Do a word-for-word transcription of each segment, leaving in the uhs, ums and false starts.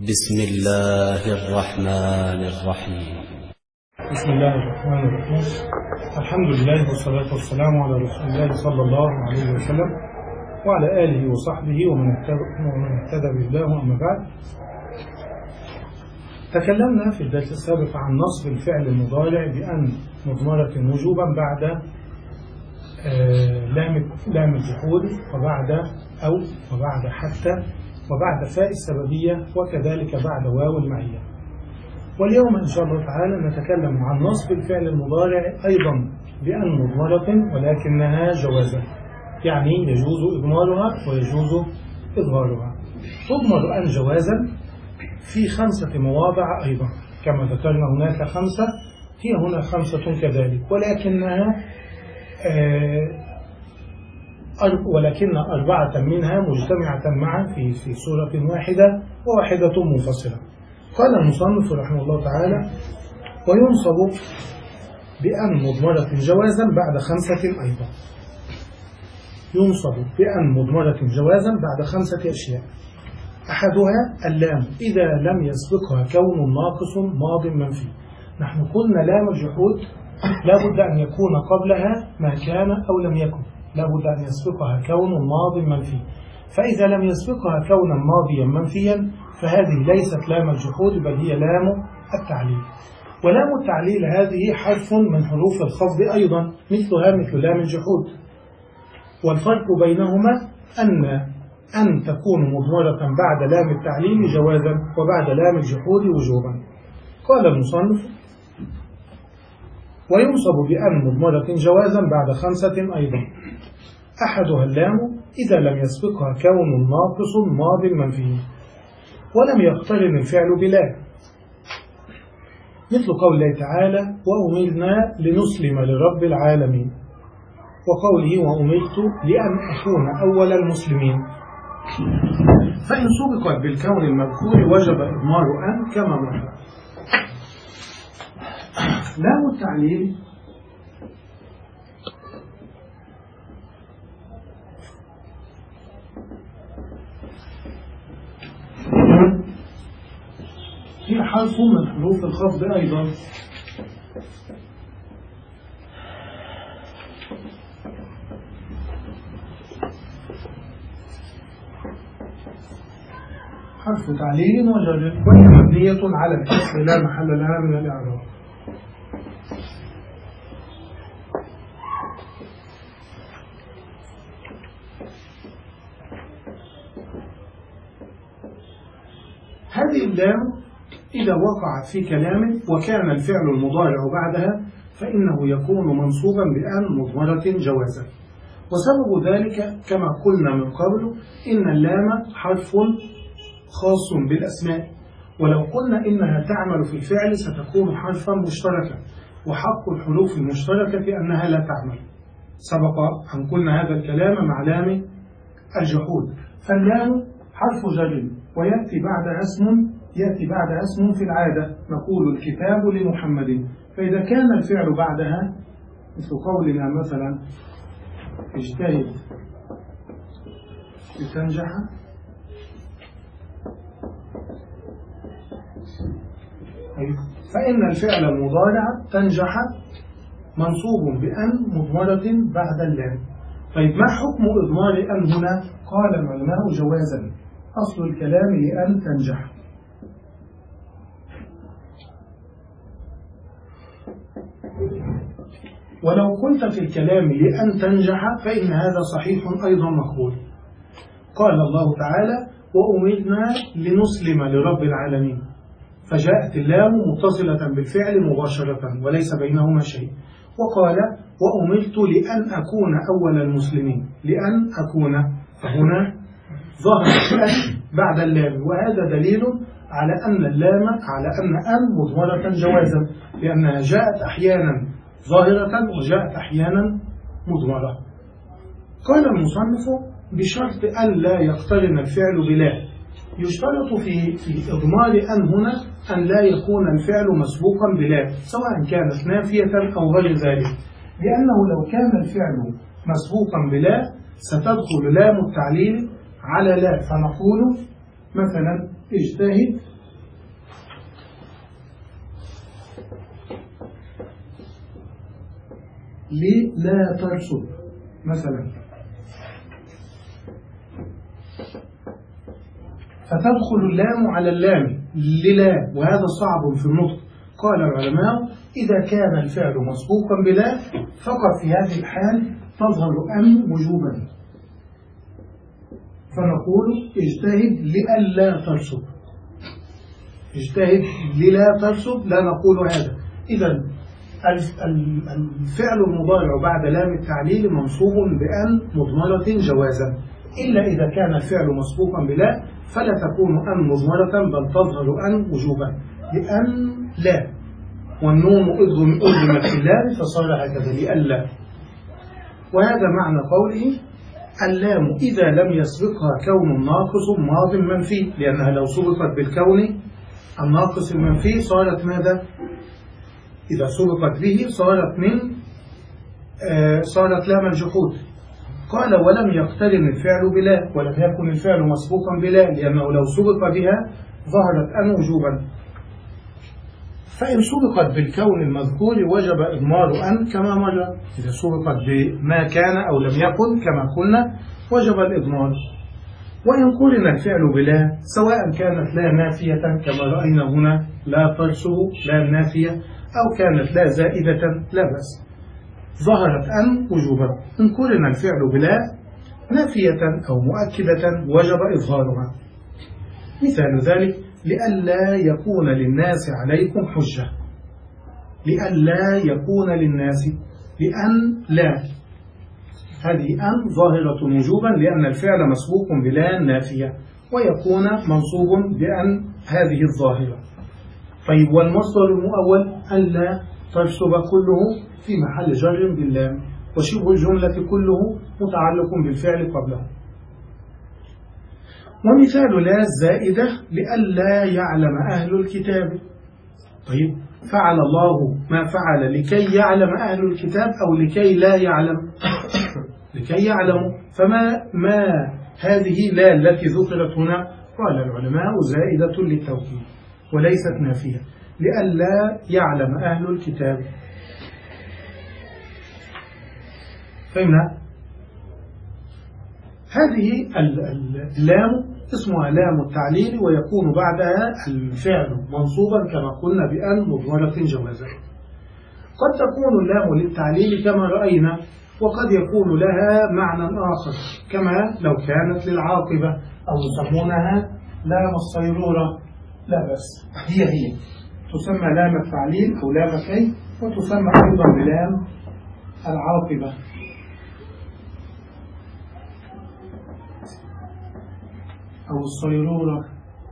بسم الله الرحمن الرحيم. بسم الله الرحمن الرحيم. الحمد لله والصلاة والسلام على رسول الله صلى الله عليه وسلم وعلى آله وصحبه ومن اهتدى بالله. أما بعد، تكلمنا في الدرس السابق عن نصب الفعل المضارع بأن مضمرة وجوبا بعد لام لام الجحود وبعد أو وبعد حتى وبعد فاء السببية وكذلك بعد واو المعية. واليوم إن شاء الله تعالى نتكلم عن نصب الفعل المضارع أيضا بأن مضمرة ولكنها جوازا، يعني يجوز إضمارها ويجوز إظهارها. تضمر أن جوازا في خمسة مواضع أيضا، كما ذكرنا هناك خمسة، هي هنا خمسة كذلك، ولكنها آه ولكن أربعة منها مجتمعة معا في في سورة واحدة وواحدة منفصلة. قال المصنف رحمه الله تعالى: وينصب بأن مضمرة جوازا بعد خمسة أيضا. ينصب بأن مضمرة جوازا بعد خمسة أشياء. أحدها اللام إذا لم يسبقها كون ناقص ماض منفي. نحن قلنا لام الجحود لا بد أن يكون قبلها ما كان أو لم يكن، لا بد أن يسبقها كون ماض منفي. فإذا لم يسبقها كونا ماضيا منفيا فهذه ليست لام الجحود بل هي لام التعليل. ولام التعليل هذه حرف من حروف الخفض أيضا مثلها مثل لام الجحود، والفرق بينهما أن أن تكون مضمرة بعد لام التعليل جوازا وبعد لام الجحود وجوبا. قال المصنف: وينصب بأن مضمرة جوازا بعد خمسة أيضا. أحدها اللام إذا لم يسبقها كون ناقص ماض منفي ولم يقترن الفعل بلا، مثل قول الله تعالى: وأمرنا لنسلم لرب العالمين، وقوله: وأمرت لأن أكون أول المسلمين. فإن سبقت بالكون المذكور وجب إضمار أن كما مر. لام التعليل هي حرف من حروف الخفض أيضا، حرف تعليل وجر وهي مبنية على الكسر لا محل لها من الإعراب. هذه اللام إذا وقعت في كلام وكان الفعل المضارع بعدها فإنه يكون منصوبا بأن مضمرة جوازا. وسبب ذلك كما قلنا من قبل إن اللام حرف خاص بالأسماء، ولو قلنا إنها تعمل في الفعل ستكون حرفا مشتركا، وحق الحروف المشتركة أنها لا تعمل. سبق أن قلنا هذا الكلام مع لام الجحود. فاللام حرف جر ويأتي بعدها اسم يأتي بعدها اسم في العادة، نقول الكتاب لمحمد. فإذا كان الفعل بعدها مثل قولنا مثلا: اجتهد لتنجح، فإن الفعل المضارع تنجح منصوب بأن مضمرة بعد اللام. طيب، ما حكم إضمار أن هنا؟ قال العلماء: جوازا. أصل الكلام لأن تنجح. ولو قلت في الكلام لأن تنجح فإن هذا صحيح أيضا مقبول. قال الله تعالى: وأمرنا لنسلم لرب العالمين، فجاءت اللام متصلة بالفعل مباشرة وليس بينهما شيء. وقال: وأمرت لأن أكون أول المسلمين، لأن أكون، فهنا ظهرت أن بعد اللام، وهذا دليل على أن اللام على أن أن مضمرة جوازا، لأنها جاءت أحيانا ظاهرة وجاءت أحيانا مضمرة. قال المصنف: بشرط أن لا يقترن الفعل بلا. يشترط في في إضمار أن هنا أن لا يكون الفعل مسبوقا بلا، سواء كانت نافية أو غير ذلك، لأنه لو كان الفعل مسبوقا بلا ستدخل لام التعليل على لا، فنقول مثلا: اجتهد للا ترسب مثلا، فتدخل اللام على اللام للا، وهذا صعب في النطق. قال العلماء إذا كان الفعل مسبوقا بلا فقط في هذه الحال تظهر أن وجوبا، فنقول اجتهد لألا ترسب، اجتهد للا ترسب، لا نقول هذا. إذا الفعل المضارع بعد لام التعليل منصوب بأن مضمرة جوازا، إلا إذا كان الفعل مسبوقا بلا فلا تكون أن مضمرة بل تظهر أن وجوبا، لأن لا، والنون أضمت في اللام فصار هكذا لألا. وهذا معنى قوله اللام إذا لم يسبقها كون ناقص ماض منفي، لأنها لو سبقت بالكون الناقص المنفي صارت ماذا؟ إذا سبقت به صارت من آه صارت لام الجحود. قال ولم يقترن الفعل بلا، ولم يكن الفعل مسبوقا بلا، لأنه لو سبق بها ظهرت أن وجوبا. فإن سبقت بالكون المذكور وجب إضمار أن كما مر، إذا سبقت بما كان أو لم يكن كما قلنا وجب الإضمار. وإن قرن الفعل بلا سواء كانت لا نافية كما رأينا هنا لا ترسب لا نافية، أو كانت لا زائدة لا بأس، ظهرت أن وجوبا. إن قرن الفعل بلا نافية أو مؤكدة وجب إظهارها. مثال ذلك لئلا يكون للناس عليكم حجة، لئلا يكون للناس، لأن لا، هذه أن ظاهرة وجوبا لأن الفعل مسبوق بلا نافية، ويكون منصوب بأن هذه الظاهرة. طيب والمصدر المؤول ألا ترسب كله في محل جر باللام، وشبه الجملة كله متعلق بالفعل قبله. ومثال لا الزائدة لئلا يعلم أهل الكتاب. طيب فعل الله ما فعل لكي يعلم أهل الكتاب أو لكي لا يعلم؟ لكي يعلم. فما ما هذه لا التي ذكرت هنا؟ قال العلماء زائدة للتوكيد وليست نافية، لئلا يعلم أهل الكتاب. فهمنا؟ هذه اللام اسمها لام التعليل، ويكون بعدها الفعل منصوبا كما قلنا بأن مضمرة جوازا. قد تكون اللام للتعليل كما رأينا، وقد يكون لها معنى آخر كما لو كانت للعاقبة أو يسمونها لام الصيرورة، لا بأس، هي هي تسمى لام التعليل أو لام الكي، وتسمى أيضا بلام العاقبة. أو الصيرورة.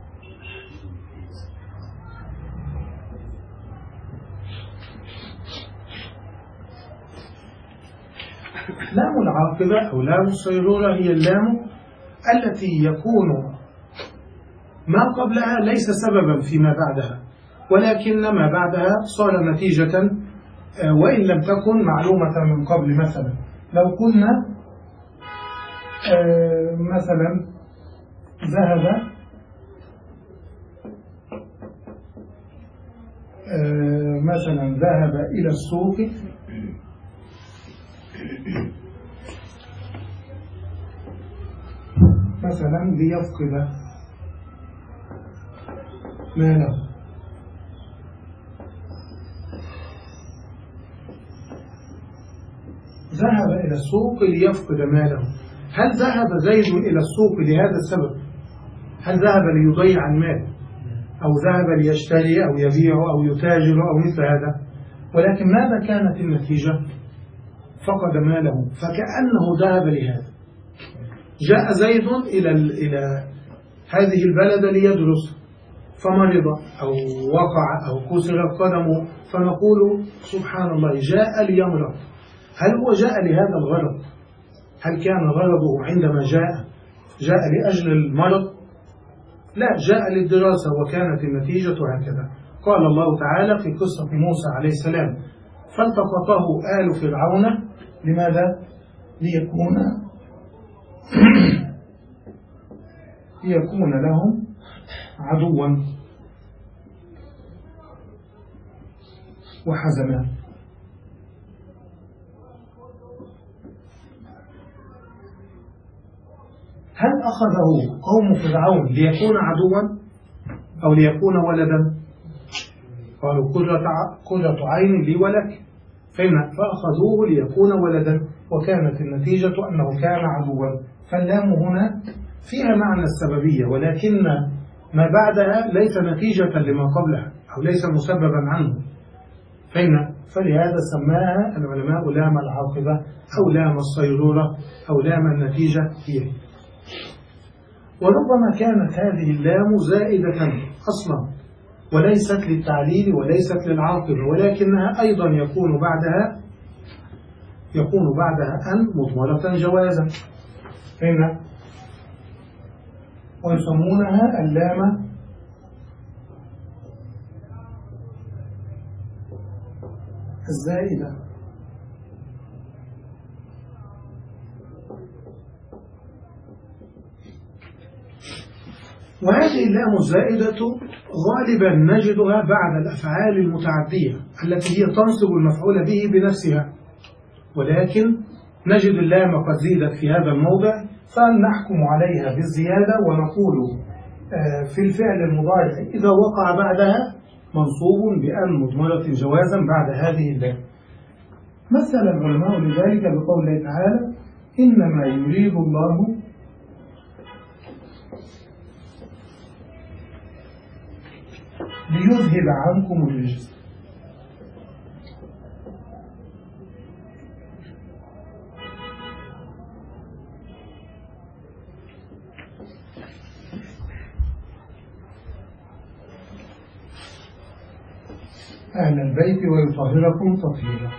لام العاقبة أو لام الصيرورة هي اللام التي يكون ما قبلها ليس سببا فيما بعدها، ولكن ما بعدها صار نتيجة وإن لم تكن معلومة من قبل. مثلا لو قلنا مثلا ذهب مثلا ذهب إلى السوق مثلا ليفقد ماله، ذهب إلى السوق ليفقد ماله. هل ذهب زيد إلى السوق لهذا السبب؟ هل ذهب ليضيع المال أو ذهب ليشتري أو يبيع أو يتاجر أو مثل هذا؟ ولكن ماذا كانت النتيجة؟ فقد ماله، فكأنه ذهب لهذا. جاء زيد إلى إلى هذه البلد ليدرس فمرض أو وقع أو كسر قدمه، فنقول سبحان الله جاء ليمرض. هل هو جاء لهذا الغرض؟ هل كان غرضه عندما جاء جاء لأجل المرض؟ لا، جاء للدراسة وكانت النتيجة هكذا. قال الله تعالى في قصة موسى عليه السلام فالتقطه آل فرعون لماذا؟ ليكون ليكون لهم عدوا. وحزنا. هل أخذه قوم فرعون ليكون عدوا أو ليكون ولدا؟ قالوا قرة عين لي ولك، فأخذوه ليكون ولدا، وكانت النتيجة أنه كان عدوا. فاللام هنا فيها معنى السببية، ولكن ما بعدها ليس نتيجة لما قبلها أو ليس مسببا عنه، فلهذا سماها العلماء لام العاقبة أو لام الصيرورة أو لام النتيجة فيه. وربما كانت هذه اللام زائدة أصلا وليست للتعليل وليست للعاقبة، ولكنها أيضا يكون بعدها يكون بعدها أن مضمرة جوازا، فهمنا؟ ويسمونها اللام الزائدة. وهذه اللام الزائدة غالبا نجدها بعد الأفعال المتعدية التي هي تنصب المفعول به بنفسها، ولكن نجد اللام قد زيدت في هذا الموضع فنحكم عليها بالزيادة ونقول في الفعل المضارع إذا وقع بعدها منصوب بأن مضمرة جوازا بعد هذه اللام. مثل العلماء لذلك بقوله تعالى: إنما يريد الله ليذهب عنكم الرجس. أهل البيت ويطهركم تطهيرا.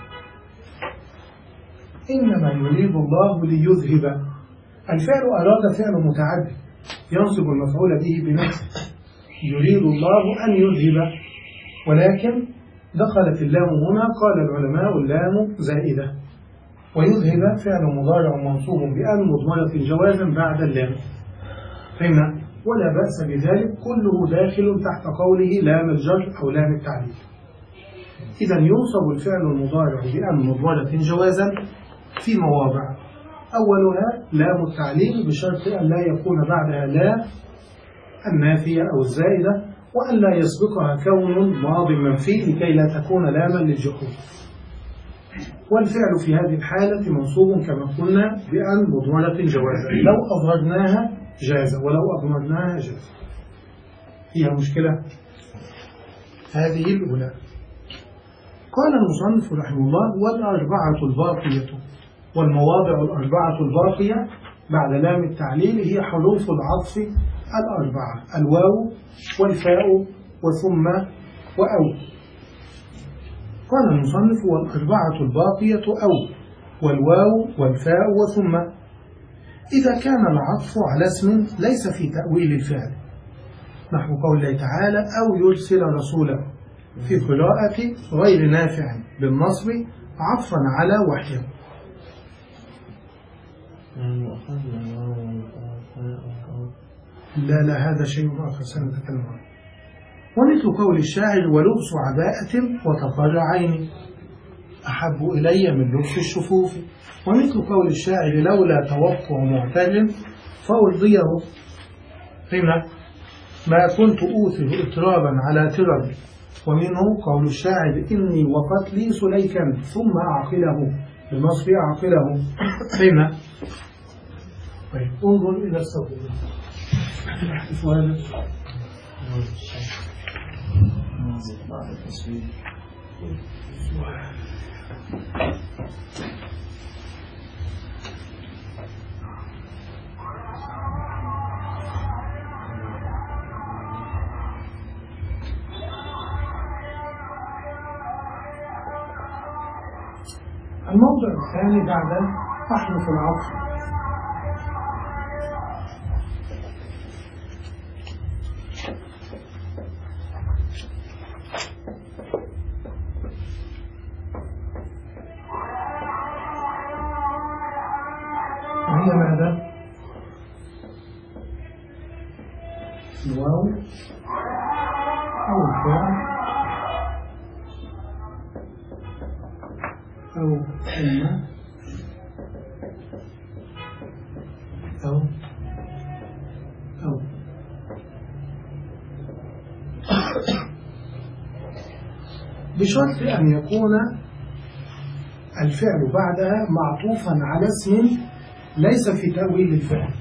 إنما يريد الله ليذهب، الفعل أراد فعل متعدي ينصب المفعول به بنفسه، يريد الله أن يذهب، ولكن دخلت اللام هنا قال العلماء اللام زائدة، ويذهب فعل مضارع منصوب بأن مضمرة جوازا بعد اللام، فهمنا؟ ولا بأس بذلك، كله داخل تحت قوله لام الجر أو لام التعليل. إذا ينصب الفعل المضارع بأن مضمرة جوازا في مواضع، أولها لام التعليل بشرط أن لا يكون بعدها لا النافية أو الزائدة، وأن لا يسبقها كون ماض منفي لكي لا تكون لاما للجحود. والفعل في هذه الحالة منصوب كما قلنا بأن مضمرة جوازا، لو أظهرناها جاز ولو أضمرناها جاز. فيها مشكلة؟ هذه الأولى. قال المصنف رحمه الله: والأربعة الباقية، والمواضع الأربعة الباقية بعد لام التعليل هي حروف العطف الأربعة: الواو والفاء وثم وأو. قال المصنف: والأربعة الباقية أو والواو والفاء وثم، إذا كان العطف على اسم ليس في تأويل الفعل، نحو قوله تعالى: أو يرسل رسوله، في قراءة غير نافع بالنصب عطفا على وحيه. لا لا هذا شيء آخر سنتكلم عنه. ومثل قول الشاعر: ولبس عباءة وتقر عيني أحب إلي من لبس الشفوف. ومثل قول الشاعر: لولا توقع معتل فأرضيه، فهمنا؟ ما كنت أوثر إطرابا على ترب. ومنه قول الشاعر: إني وقتلي سليكا ثم أعقله، بنصب أعقله، فهمنا؟ طيب انظر إلى الصوت. الموضع الثاني بعد أحرف العطف. وهي ماذا؟ الواو أو الفاء أو ثم أو أو بشرط أن يكون الفعل بعدها معطوفا على اسم ليس في تأويل الفعل.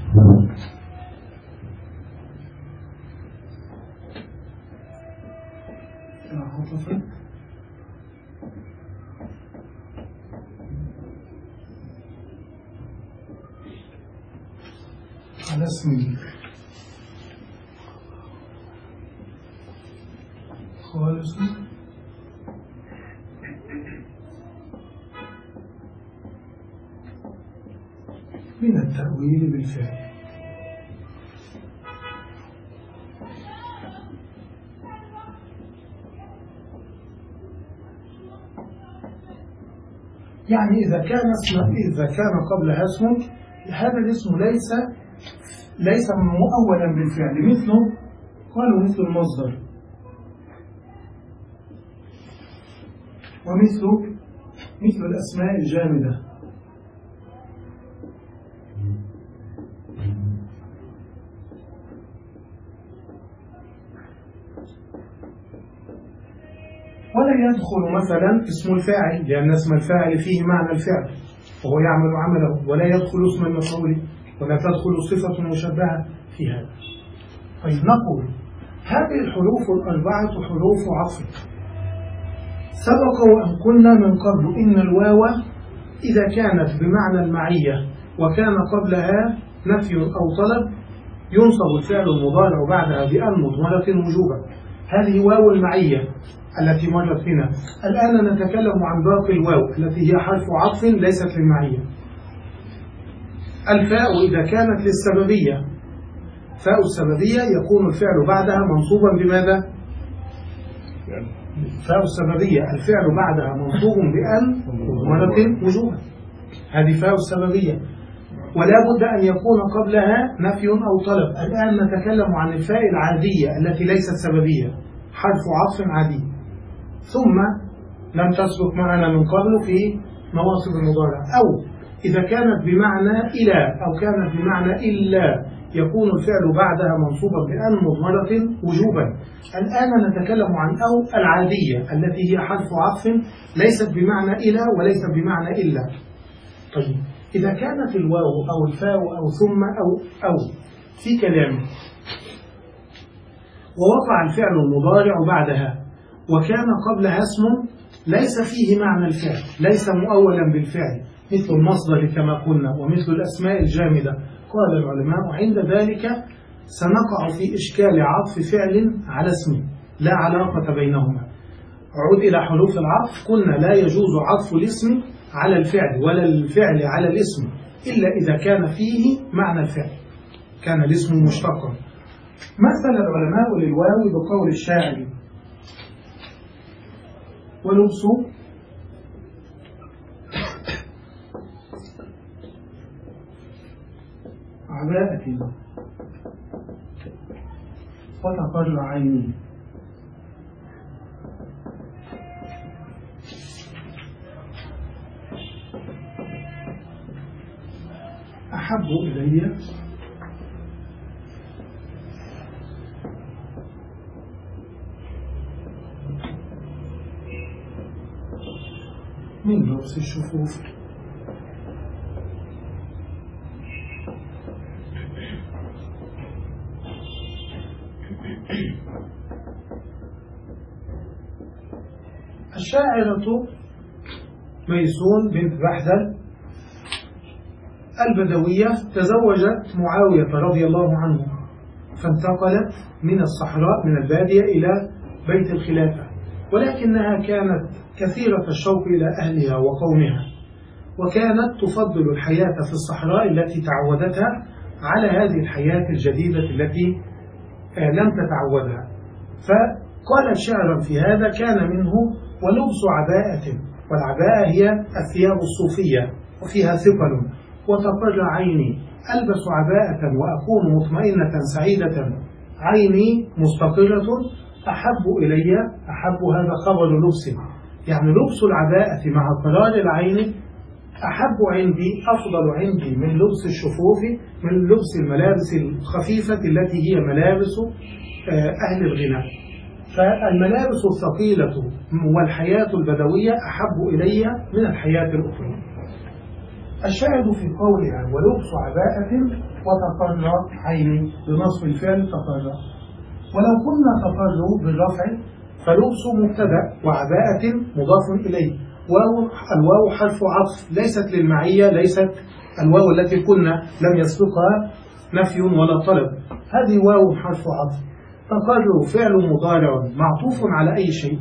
على اسم خالص من التأويل بالفعل. يعني إذا كان اسم إذا كان قبلها اسم هذا الاسم ليس ليس مؤولا بالفعل، مثله قالوا مثل المصدر ومثل مثل الأسماء الجامدة ولا يدخل مثلا اسم الفاعل لأن اسم الفاعل فيه معنى الفعل وهو يعمل عمله، ولا يدخل اسم المفعول ولا تدخل صفة مشبهة في هذا. طيب نقول هذه الحروف الأربعة حروف عطف. سبق وأن قلنا من قبل إن الواو إذا كانت بمعنى المعية وكان قبلها نفي أو طلب ينصب الفعل المضارع بعدها بأن مضمرة وجوبا. هذه واو المعية التي مرت بنا. الآن نتكلم عن باقي الواو التي هي حرف عطف ليست للمعية. الفاء إذا كانت للسببية، فاء السببية يكون الفعل بعدها منصوبا بماذا؟ فاء السببية الفعل بعدها منصوب بأن مضمرة وجوبا. هذه فاء السببية، ولا بد أن يكون قبلها نفي أو طلب. الآن نتكلم عن الفاء العادية التي ليست سببية، حرف عطف عادي، ثم لم تسبق معنا من قبل في نواصب المضارع. أو إذا كانت بمعنى إلى أو كانت بمعنى إلا يكون الفعل بعدها منصوبا بأن مضمرة وجوبا. الآن نتكلم عن أو العادية التي هي حرف عطف ليست بمعنى إلى وليست بمعنى إلا. طيب إذا كانت الواو أو الفاء أو ثم أو أو في كلام ووقع الفعل المضارع بعدها وكان قبلها اسم ليس فيه معنى الفعل، ليس مؤولا بالفعل، مثل المصدر كما قلنا ومثل الأسماء الجامدة، قال العلماء عند ذلك سنقع في إشكال عطف فعل على اسم لا علاقة بينهما. عود إلى حروف العطف، قلنا لا يجوز عطف الاسم على الفعل ولا الفعل على الاسم إلا إذا كان فيه معنى الفعل، كان الاسم مشتقا. مثل العلماء للواو بقول الشاعر: ولبس عباءة وتقر عيني. أحب إلي من لبس الشفوف. الشاعرة ميسون بنت بحدل البدوية تزوجت معاوية رضي الله عنه، فانتقلت من الصحراء من البادية إلى بيت الخلافة، ولكنها كانت كثيرة الشوق إلى أهلها وقومها، وكانت تفضل الحياة في الصحراء التي تعودتها على هذه الحياة الجديدة التي لم تتعودها. فقال شعرا في هذا كان منه: ولبس عباءة، والعباءة هي الثياب الصوفية وفيها ثقل، وتقر عيني، ألبس عباءة وأكون مطمئنة سعيدة، عيني مستقرة، أحب إلي، أحب هذا خبر لبس، يعني لبس العباءة مع قرار العين أحب عندي، أفضل عندي من لبس الشفوف، من لبس الملابس الخفيفة التي هي ملابس أهل الغنى. فالملابس الثقيلة والحياة البدوية أحب إلي من الحياة الأخرى. الشاهد في قولها ولبس عباءة وتقرر عيني بنصب الفعل تقرر. ولو كنا تقرروا بالرفع فلبس مبتدأ وعباءة مضاف إليه، والواو حرف عطف ليست للمعية، ليست الواو التي قلنا لم يسبقها نفي ولا طلب، هذه واو حرف عطف. تقرر فعل مضارع معطوف على أي شيء،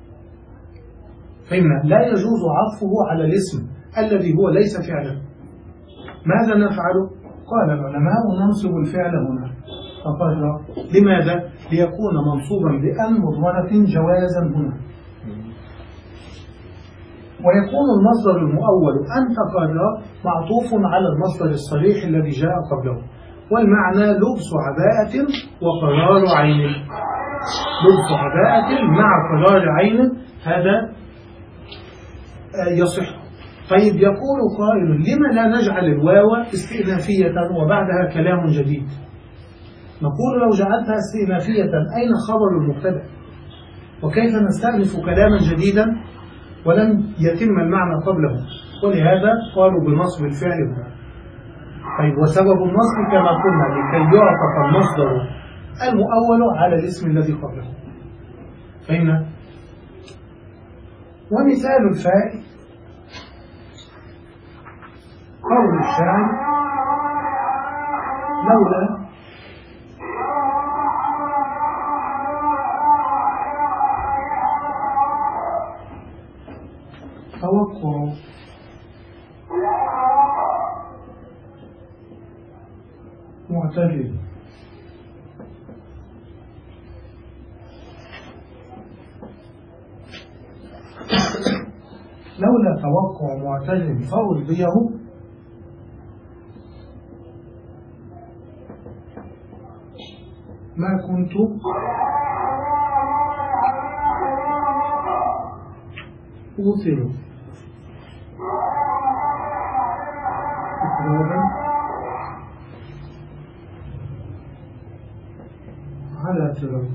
فإن لا يجوز عطفه على الاسم الذي هو ليس فعلا. ماذا نفعل؟ قال العلماء ننصب الفعل هنا تقرر. لماذا؟ ليكون منصوبا بأن مضمرة جوازا هنا، ويكون المصدر المؤول أن تقرر معطوف على المصدر الصريح الذي جاء قبله، والمعنى لبس عباءة وقرار عين. لبس عباءة مع قرار عين، هذا يصح. طيب يقول قائل لما لا نجعل الواو استئنافية وبعدها كلام جديد؟ نقول لو جعلتها استئنافية أين خبر المبتدأ؟ وكيف نستأنف كلاما جديدا ولم يتم المعنى قبله؟ ولهذا قالوا بنصب الفعل هنا. طيب وسبب النصب كما قلنا لكي يعطف المصدر المؤول على الاسم الذي قبله. فهمنا؟ ومثال الفاء قول الشاعر لولا توقع معتدل لولا توقع معتدل فأرضيه ما كنت أوصل إقرارا على ترى.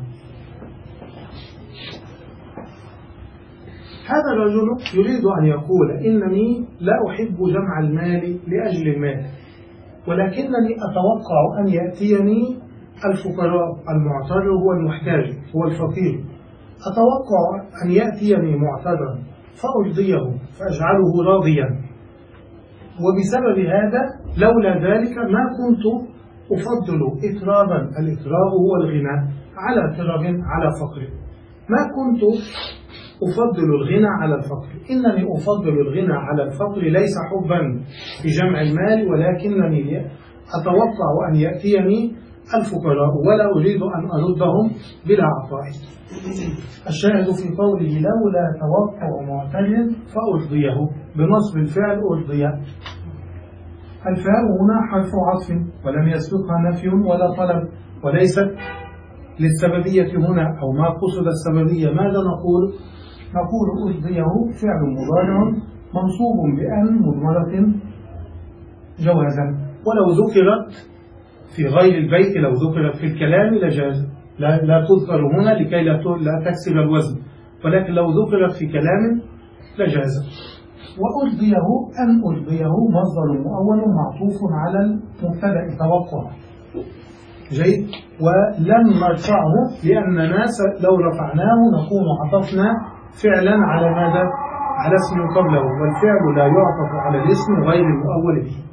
هذا الرجل يريد أن يقول إنني لا أحب جمع المال لأجل المال، ولكنني أتوقع أن يأتيني الفقراء، المعتر هو المحتاج هو الفقير، أتوقع أن يأتيني معترا فأرضيه فأجعله راضيا، وبسبب هذا لولا ذلك ما كنت أفضل إكرابا، الإكراب هو الغنى على كرب على فقر، ما كنت أفضل الغنى على الفقر. إنني أفضل الغنى على الفقر ليس حبا في جمع المال، ولكنني أتوقع أن يأتيني الفقراء ولا أريد أن أردهم بلا عطاء. الشاهد في قوله لولا توقع معتدل فأرضيه بنصب الفعل أرضي. الفاء هنا حرف عطف ولم يسبقها نفي ولا طلب، وليست للسببية هنا، أو ما قصد السببية. ماذا نقول؟ نقول أرضيه فعل مضارع منصوب بأن مضمرة جوازا، ولو ذكرت في غير البيت، لو ذكرت في الكلام لجاز، لا, لا تذكر هنا لكي لا, لا تكسر الوزن، ولكن لو ذكرت في كلام لجاز. وأرضيه أن أرضيه مصدر مؤول معطوف على المبتدأ توقع. جيد. ولم نرفعه لأننا لو رفعناه نكون عطفنا فعلا على ماذا؟ على اسم قبله، والفعل لا يعطف على الاسم غير المؤول به.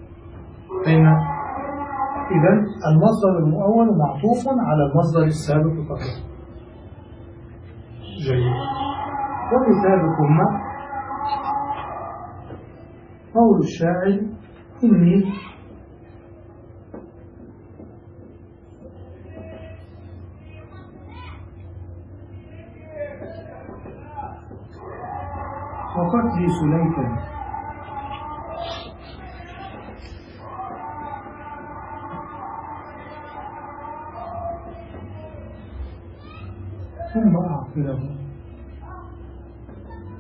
إذن المصدر المؤول معطوف على المصدر السابق قبله. جيد. ومثال ثم قول الشاعر إني وقتلي سليكا ثم أعقله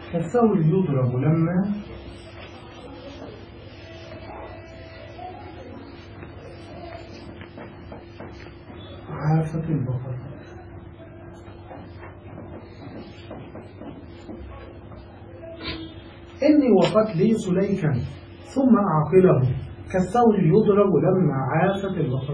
كالثور يضرب لما عافت البقر. إني وقتلي سليكا ثم أعقله كالثور يضرب لما عافت البقر.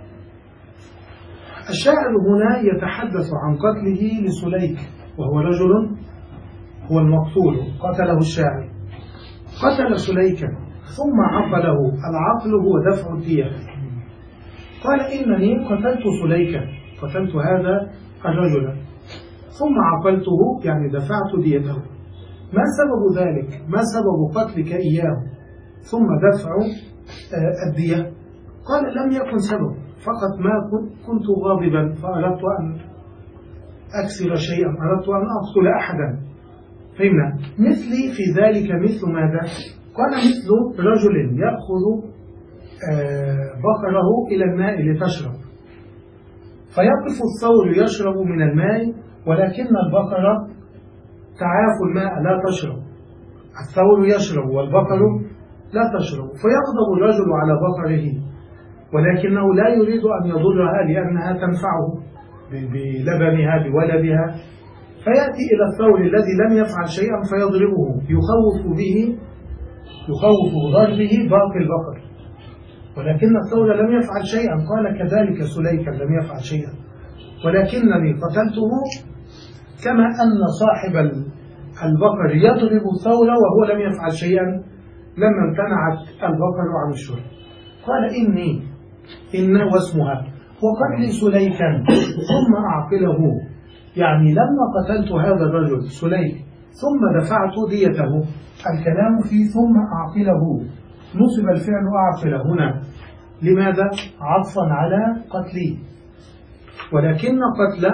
الشاعر هنا يتحدث عن قتله لسليك، وهو رجل هو المقتول، قتله الشاعر. قتل سليكا ثم عقله. العقل هو دفع الدية. قال إنني قتلت سليكا، قتلت هذا الرجل ثم عقلته، يعني دفعت ديته. ما سبب ذلك؟ ما سبب قتلك إياه ثم دفع الدية؟ قال لم يكن سبب، فقط ما كنت غاضبا فأردت أن أكسر شيئا، أردت أن أقتل أحدا. فهمنا؟ مثلي في ذلك مثل ماذا؟ قال مثل رجل يأخذ بقره إلى الماء لتشرب، فيقف الثور يشرب من الماء ولكن البقرة تعاف الماء لا تشرب. الثور يشرب والبقر لا تشرب، فيغضب الرجل على بقره ولكنه لا يريد أن يضرها لأنها تنفعه بلبنها بولدها، فيأتي إلى الثور الذي لم يفعل شيئا فيضربه، يخوف به يخوف ضربه باقي البقر، ولكن الثور لم يفعل شيئا. قال كذلك سليكا لم يفعل شيئا، ولكنني قتلته كما أن صاحب البقر يضرب الثور وهو لم يفعل شيئا لما امتنعت البقر عن الشرب. قال إني إن واسمها وقتل سليكا ثم أعقله، يعني لما قتلت هذا الرجل سليك ثم دفعت ديته. الكلام في ثم أعقله، نصب الفعل أعقل هنا لماذا؟ عطفا على قتلي، ولكن قتل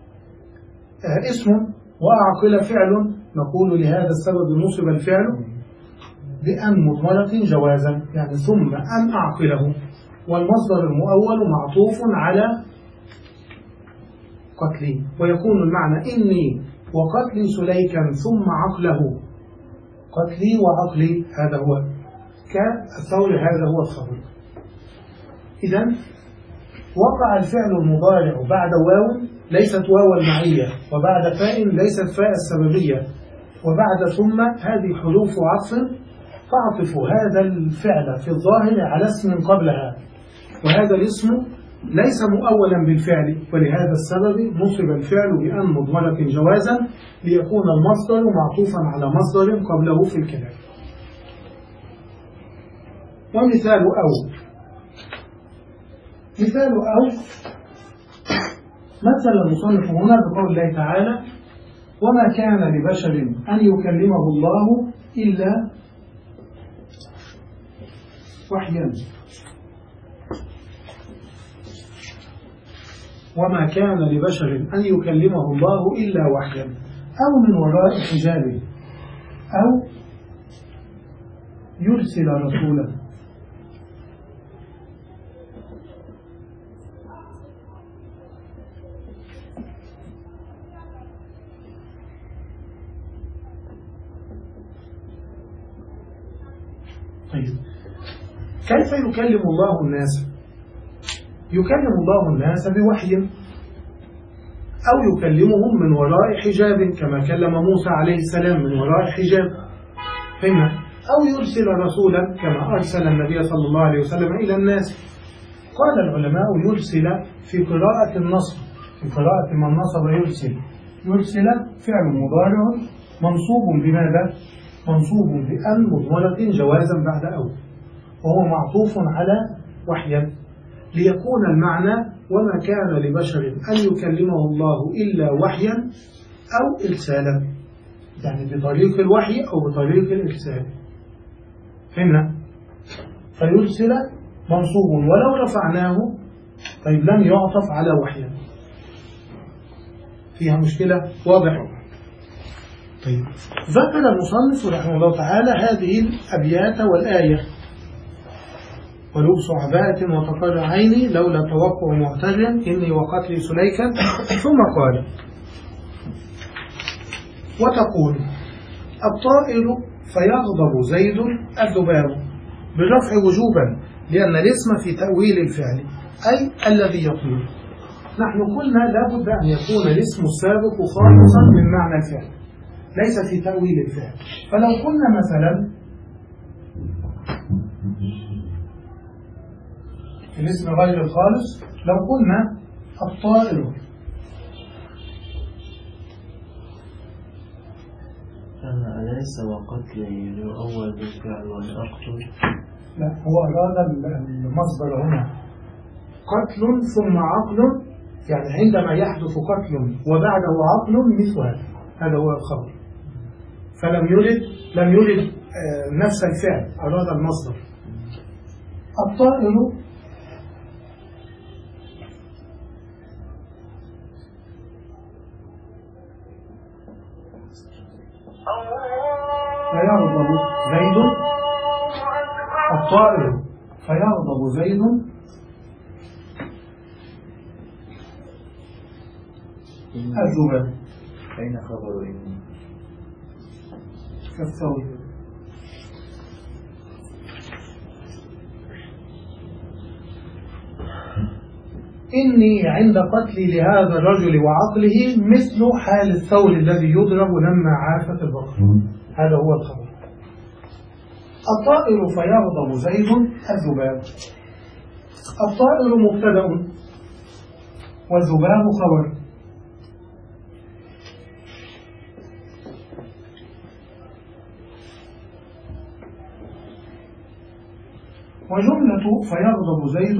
اسم وأعقل فعل. نقول لهذا السبب نصب الفعل بأن مضمرة جوازا، يعني ثم أن أعقله، والمصدر المؤول معطوف على قتلي، ويكون المعنى إني وقتلي سليكا ثم عقله. قتلي وعقلي هذا هو كالثور، هذا هو الثور. إذن وقع الفعل المضارع بعد واو ليست واو المعية، وبعد فاء ليست فاء السببية، وبعد ثم هذه حروف عطف تعطف هذا الفعل في الظاهر على اسم قبلها، وهذا الاسم ليس مؤولا بالفعل، ولهذا السبب نصب الفعل بأن مضمرة جوازا ليكون المصدر معطوفا على مصدر قبله في الكلام. ومثال أو مثال أو مثل المصنف هنا بقول الله تعالى وما كان لبشر أن يكلمه الله إلا وحيا. وما كان لبشر أن يكلمه الله إلا وحيا أو من وراء حجاب أو يرسل رسولا. طيب كيف يكلم الله الناس؟ يكلم الله الناس بوحي، أو يكلمهم من وراء حجاب كما كلم موسى عليه السلام من وراء حجاب، فهمنا؟ أو يرسل رسولا كما أرسل النبي صلى الله عليه وسلم إلى الناس. قال العلماء يرسل في قراءة النصب، في قراءة من نصب يرسل، يرسل فعل مضارع منصوب بماذا؟ منصوب بأن مضمرة جوازا بعد أو، وهو معطوف على وحيا، ليكون المعنى وما كان لبشر أن يكلمه الله إلا وحيا أو إرسالا، يعني بطريق الوحي أو بطريق الإرسال، فهمنا؟ فيرسل منصوب ولو رفعناه طيب لم يعطف على وحيا، فيها مشكلة واضحة. طيب ذكر المصنف رحمه الله تعالى هذه الأبيات والآية ولبس عباءة وتقر عيني لولا توقع معتر إني وقتلي سليكا، ثم قال وتقول الطائر فيغضب زيد الذباب بالرفع وجوبا لأن الاسم في تأويل الفعل أي الذي يطير. نحن قلنا لابد أن يكون الاسم السابق خالصا من معنى الفعل ليس في تأويل الفعل. فلو قلنا مثلا الاسم غير الخالص، لو قلنا الطائر أليس وقتل يؤول بالفعل والأقتل؟ لا، هو أراد المصدر هنا قتل ثم عقل، يعني عندما يحدث قتل وبعده عقل مثل هذا، هذا هو الخبر. فلم يرد لم يرد نفس الفعل، أراد المصدر. الطائر فيغضب زيد الطائر فيغضب زيد الذباب. أين خبر إني؟ كالثور. إني عند قتلي لهذا الرجل وعقله مثل حال الثور الذي يضرب لما عافت البقر. هذا هو الخبر. الطائر فيغضب زيد الذباب. الطائر مبتدأ والذباب خبر. وجملة فيغضب زيد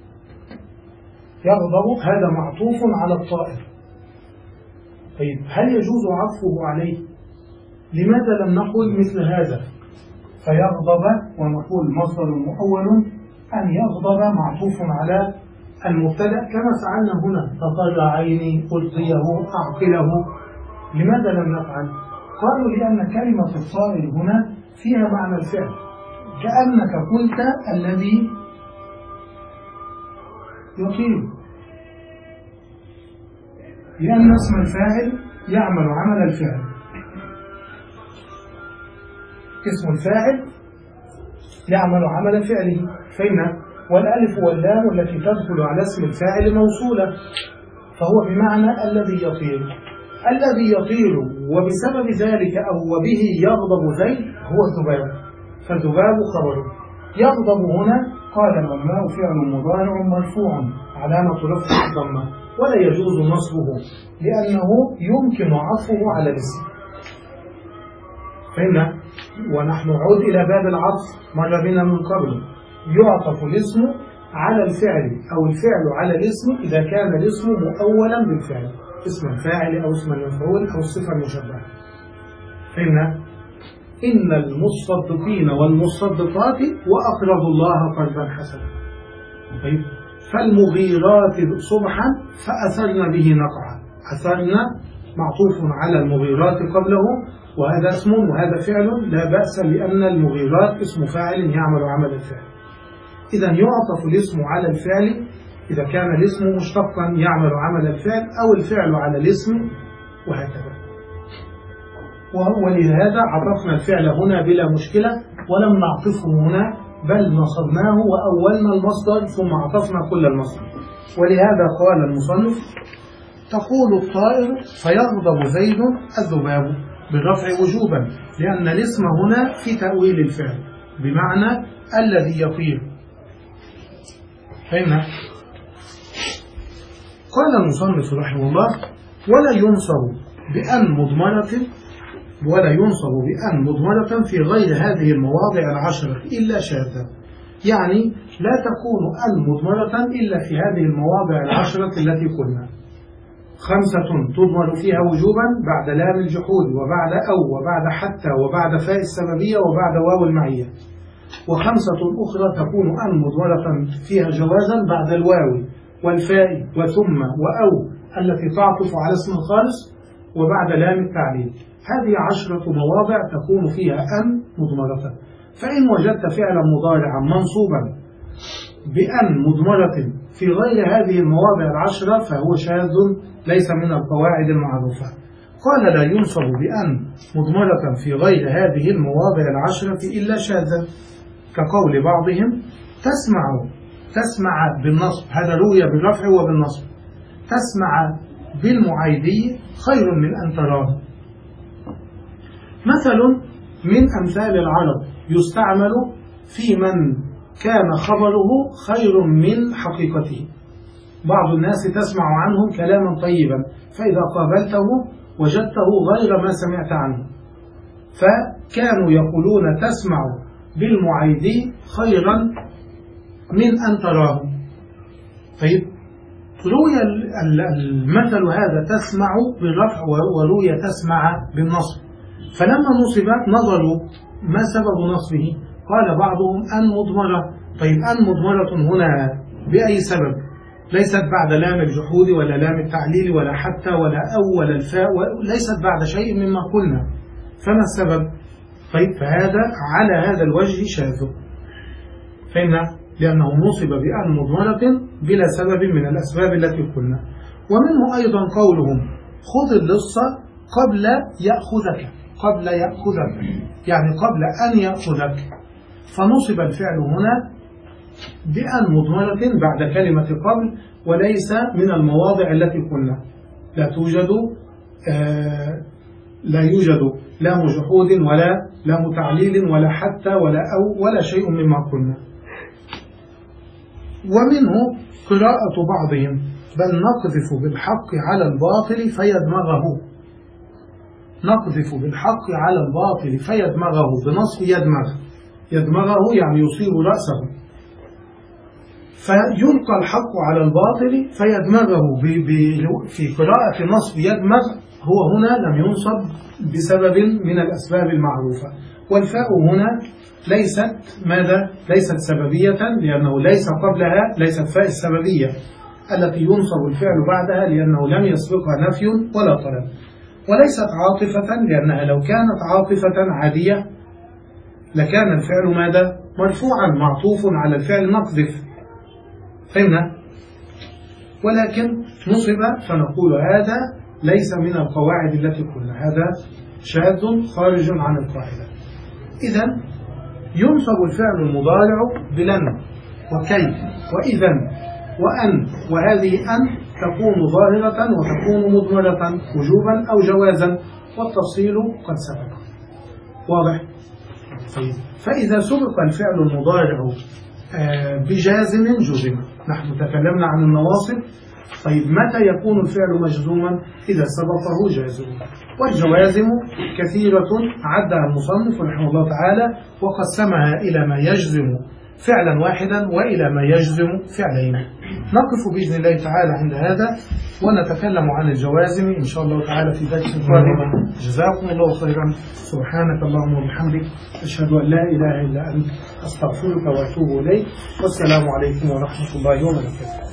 يغضب هذا معطوف على الطائر. طيب هل يجوز عطفه عليه؟ لماذا لم نقل مثل هذا فيغضب ونقول مصدر مؤول أن يغضب معطوف على المبتدأ كما فعلنا هنا تقر عيني ألقيه أعقله؟ لماذا لم نفعل؟ قالوا لأن كلمة الطائر هنا فيها معنى الفعل، كأنك قلت الذي يطير، لأن اسم الفاعل يعمل عمل الفعل. اسم الفاعل يعمل عمل فعله، فإن والألف واللام التي تدخل على اسم الفاعل موصولة، فهو بمعنى الذي يطير. الذي يطير وبسبب ذلك أو وبه يغضب زيد هو الذباب، فالذباب خبره. يغضب هنا قال العلماء فعل مضارع مرفوع علامة رفعه الضمة ولا يجوز نصبه لأنه يمكن عطفه على الاسم. فهمنا؟ ونحن نعود إلى باب العطف مر بنا من قبل. يعطف الاسم على الفعل أو الفعل على الاسم إذا كان الاسم مؤولا بالفعل، اسم الفاعل أو اسم المفعول أو الصفة المشبهة. فهمنا؟ إن المصدقين والمصدقات وأقرضوا الله قرضا حسنا. طيب فالمغيرات صبحا فأثرن به نقعا. أثرن معطوف على المغيرات قبله، وهذا اسم وهذا فعل لا بأس لأن المغيرات اسم فاعل يعمل عمل الفعل. إذا يعطف الاسم على الفعل إذا كان الاسم مشتقا يعمل عمل الفعل أو الفعل على الاسم وهكذا. ولهذا عرفنا الفعل هنا بلا مشكلة ولم نعطفه هنا، بل نصبناه وأولنا المصدر ثم عطفنا كل المصدر. ولهذا قال المصنف تقول الطائر فيغضب زيد الذباب بالرفع وجوبا لأن الاسم هنا في تأويل الفعل بمعنى الذي يطير. فهمنا؟ قال المصنف رحمه الله ولا ينصب بأن مضمرة ولا ينصب بأن مضمرة في غير هذه المواضع العشرة إلا شاذة، يعني لا تكون أن مضمرة إلا في هذه المواضع العشرة التي قلنا. خمسة تضمر فيها وجوبا بعد لام الجحود وبعد أو وبعد حتى وبعد فاء السببية وبعد واو المعية، وخمسة أخرى تكون أن مضمرة فيها جوازا بعد الواو والفاء وثم وأو التي تعطف على اسم الخالص وبعد لام التعليل. هذه عشرة مواضع تكون فيها أن مضمرة. فإن وجدت فعلا مضارعا منصوبا بأن مضمرة في غير هذه المواضع العشرة فهو شاذ ليس من القواعد المعروفة. قال لا ينصب بأن مضمرة في غير هذه المواضع العشرة إلا شاذا، كقول بعضهم تسمع تسمع بالنصب، هذا روي بالرفع وبالنصب، تسمع بالمعيدي خير من أن تراه. مثل من أمثال العرب يستعمل في من كان خبره خير من حقيقته. بعض الناس تسمع عنهم كلاما طيبا، فإذا قابلته وجدته غير ما سمعت عنه، فكانوا يقولون تسمع بالمعيدي خيرا من أن تراه. طيب، روي المثل هذا تسمع بالرفع وروي تسمع بالنصب، فلما نصبت نظروا ما سبب نصبه، قال بعضهم أن مضمرة. طيب، أن مضمرة هنا بأي سبب؟ ليست بعد لام الجحود ولا لام التعليل ولا حتى ولا أول الفاء، ليست بعد شيء مما قلنا، فما السبب؟ طيب، فهذا على هذا الوجه شاذ، فإن لأنه نصب بأن مضمرة بلا سبب من الأسباب التي قلنا. ومنه أيضا قولهم خذ اللص قبل يأخذك، قبل يأخذك يعني قبل أن يأخذك، فنصب الفعل هنا بأن مضمرة بعد كلمة قبل، وليس من المواضع التي قلنا لا توجد آه لا يوجد لام جحود ولا لام تعليل ولا حتى ولا أو ولا شيء مما قلنا. ومنه قراءة بعضهم بل نقذف بالحق على الباطل فيدمغه، نقذف بالحق على الباطل فيدمغه بنصب يدمغ، يدمغه يعني يصيب رأسه، فيلقى الحق على الباطل فيدمغه. في قراءة نصب يدمغ هو هنا لم ينصب بسبب من الأسباب المعروفة، والفاء هنا ليست ماذا؟ ليست سببية، لأنه ليس قبلها، ليست فاء السببية التي ينصب الفعل بعدها، لأنه لم يسبقها نفي ولا طلب، وليست عاطفة، لأنها لو كانت عاطفة عادية لكان الفعل ماذا؟ مرفوعا معطوف على الفعل نقذف، فهمنا؟ ولكن نصب، فنقول هذا ليس من القواعد التي قلنا، هذا شاذ خارج عن القاعدة. إذن ينصب الفعل المضارع بلن وكيف وإذن وأن، وهذه أن تكون ظاهرة وتكون مضمرة وجوبا أو جوازا، والتفصيل قد سبق. واضح؟ فإذا سبق الفعل المضارع بجازم جزم، نحن تكلمنا عن النواصب. طيب، متى يكون الفعل مجزوما؟ إذا سبقه جازم، والجوازم كثيرة عدها المصنف رحمه الله تعالى، وقسمها إلى ما يجزم فعلا واحدا وإلى ما يجزم فعلين. نقف بإذن الله تعالى عند هذا، ونتكلم عن الجوازم إن شاء الله تعالى في درس قادم. جزاكم الله خيرا. سبحانك اللهم وبحمدك، أشهد أن لا إله إلا أنت، أستغفرك وأتوب إليك، والسلام عليكم ورحمة الله وبركاته.